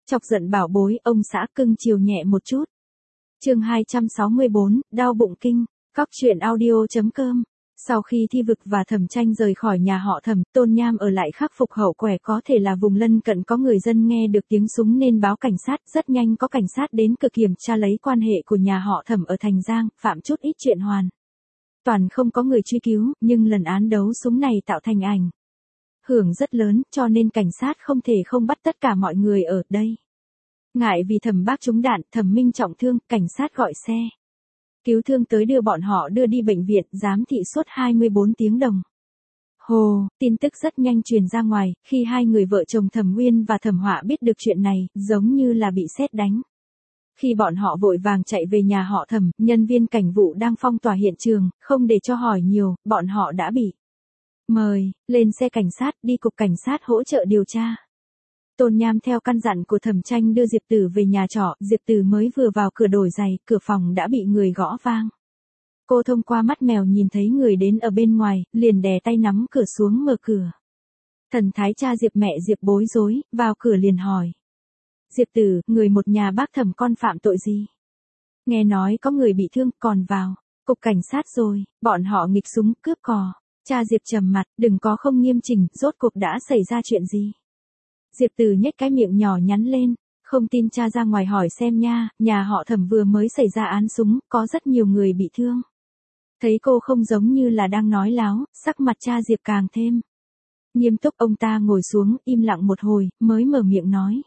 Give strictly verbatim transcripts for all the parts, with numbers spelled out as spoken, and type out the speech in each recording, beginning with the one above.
Chọc giận bảo bối, ông xã cưng chiều nhẹ một chút. Chương hai trăm sáu mươi bốn, đau bụng kinh. Cóc truyện audio.com. Sau khi Thi Vực và Thẩm Tranh rời khỏi nhà họ Thẩm, Tôn Nham ở lại khắc phục hậu quả, có thể là vùng lân cận có người dân nghe được tiếng súng nên báo cảnh sát, rất nhanh có cảnh sát đến cực kiểm tra lấy quan hệ của nhà họ Thẩm ở Thành Giang, phạm chút ít chuyện hoàn. Toàn không có người truy cứu, nhưng lần án đấu súng này tạo thành ảnh hưởng rất lớn, cho nên cảnh sát không thể không bắt tất cả mọi người ở đây. Ngại vì Thẩm Bác trúng đạn, Thẩm Minh trọng thương, cảnh sát gọi xe cứu thương tới đưa bọn họ đưa đi bệnh viện, giám thị suốt hai mươi bốn tiếng đồng hồ. Tin tức rất nhanh truyền ra ngoài, khi hai người vợ chồng Thẩm Nguyên và Thẩm Họa biết được chuyện này, giống như là bị sét đánh. Khi bọn họ vội vàng chạy về nhà họ Thẩm, nhân viên cảnh vụ đang phong tỏa hiện trường, không để cho hỏi nhiều, bọn họ đã bị mời lên xe cảnh sát đi cục cảnh sát hỗ trợ điều tra. Tôn Nham theo căn dặn của Thẩm Tranh đưa Diệp Tử về nhà trọ, Diệp Tử mới vừa vào cửa đổi giày, cửa phòng đã bị người gõ vang. Cô thông qua mắt mèo nhìn thấy người đến ở bên ngoài, liền đè tay nắm cửa xuống mở cửa. Thần thái cha Diệp mẹ Diệp bối rối, vào cửa liền hỏi. Diệp Tử, người một nhà bác Thẩm con phạm tội gì? Nghe nói có người bị thương, còn vào cục cảnh sát rồi, bọn họ nghịch súng cướp cò. Cha Diệp trầm mặt, đừng có không nghiêm chỉnh, rốt cuộc đã xảy ra chuyện gì? Diệp Tử nhếch cái miệng nhỏ nhắn lên, không tin cha ra ngoài hỏi xem nha, nhà họ Thẩm vừa mới xảy ra án súng, có rất nhiều người bị thương. Thấy cô không giống như là đang nói láo, sắc mặt cha Diệp càng thêm nghiêm túc. Ông ta ngồi xuống, im lặng một hồi, mới mở miệng nói.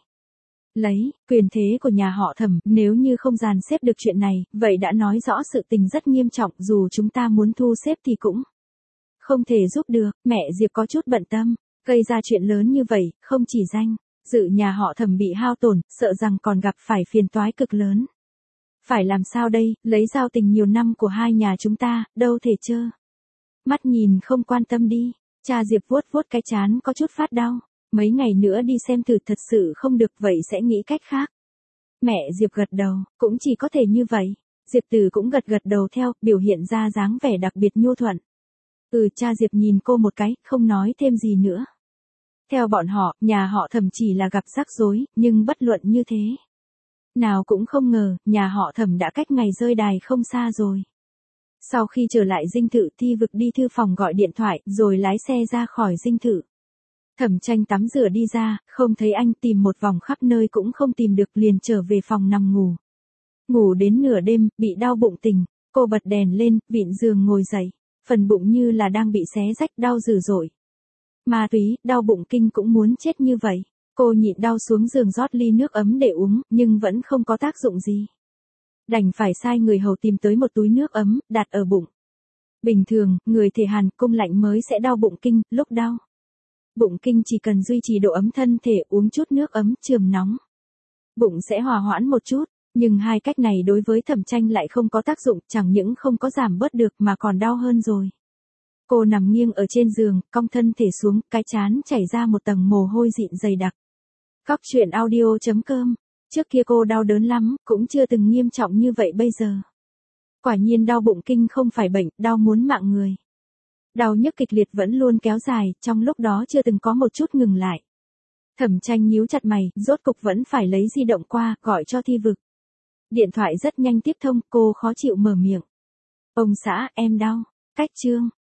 Lấy quyền thế của nhà họ Thẩm, nếu như không dàn xếp được chuyện này, vậy đã nói rõ sự tình rất nghiêm trọng, dù chúng ta muốn thu xếp thì cũng không thể giúp được. Mẹ Diệp có chút bận tâm, gây ra chuyện lớn như vậy, không chỉ danh dự nhà họ Thẩm bị hao tổn, sợ rằng còn gặp phải phiền toái cực lớn. Phải làm sao đây, lấy giao tình nhiều năm của hai nhà chúng ta, đâu thể trơ mắt nhìn không quan tâm đi. Cha Diệp vuốt vuốt cái trán có chút phát đau. Mấy ngày nữa đi xem thử, thật sự không được vậy sẽ nghĩ cách khác. Mẹ Diệp gật đầu, cũng chỉ có thể như vậy. Diệp Tử cũng gật gật đầu theo, biểu hiện ra dáng vẻ đặc biệt nhu thuận. Ừ, cha Diệp nhìn cô một cái, không nói thêm gì nữa. Theo bọn họ, nhà họ Thẩm chỉ là gặp rắc rối, nhưng bất luận như thế nào cũng không ngờ, nhà họ Thẩm đã cách ngày rơi đài không xa rồi. Sau khi trở lại dinh thự, Thi Vực đi thư phòng gọi điện thoại, rồi lái xe ra khỏi dinh thự. Thẩm Tranh tắm rửa đi ra, không thấy anh, tìm một vòng khắp nơi cũng không tìm được, liền trở về phòng nằm ngủ. Ngủ đến nửa đêm, bị đau bụng tỉnh, cô bật đèn lên, vịn giường ngồi dậy, phần bụng như là đang bị xé rách, đau dữ dội. Ma túy, đau bụng kinh cũng muốn chết như vậy. Cô nhịn đau xuống giường rót ly nước ấm để uống, nhưng vẫn không có tác dụng gì. Đành phải sai người hầu tìm tới một túi nước ấm, đặt ở bụng. Bình thường, người thể hàn cung lạnh mới sẽ đau bụng kinh, lúc đau bụng kinh chỉ cần duy trì độ ấm thân thể, uống chút nước ấm chườm nóng, bụng sẽ hòa hoãn một chút, nhưng hai cách này đối với Thẩm Tranh lại không có tác dụng, chẳng những không có giảm bớt được mà còn đau hơn rồi. Cô nằm nghiêng ở trên giường, cong thân thể xuống, cái trán chảy ra một tầng mồ hôi dịn dày đặc. Cóc truyện audio.com. Trước kia cô đau đớn lắm, cũng chưa từng nghiêm trọng như vậy bây giờ. Quả nhiên đau bụng kinh không phải bệnh, đau muốn mạng người. Đau nhức kịch liệt vẫn luôn kéo dài, trong lúc đó chưa từng có một chút ngừng lại. Thẩm Tranh nhíu chặt mày, rốt cục vẫn phải lấy di động qua, gọi cho Thi Vực. Điện thoại rất nhanh tiếp thông, cô khó chịu mở miệng. Ông xã, em đau. Cách chương.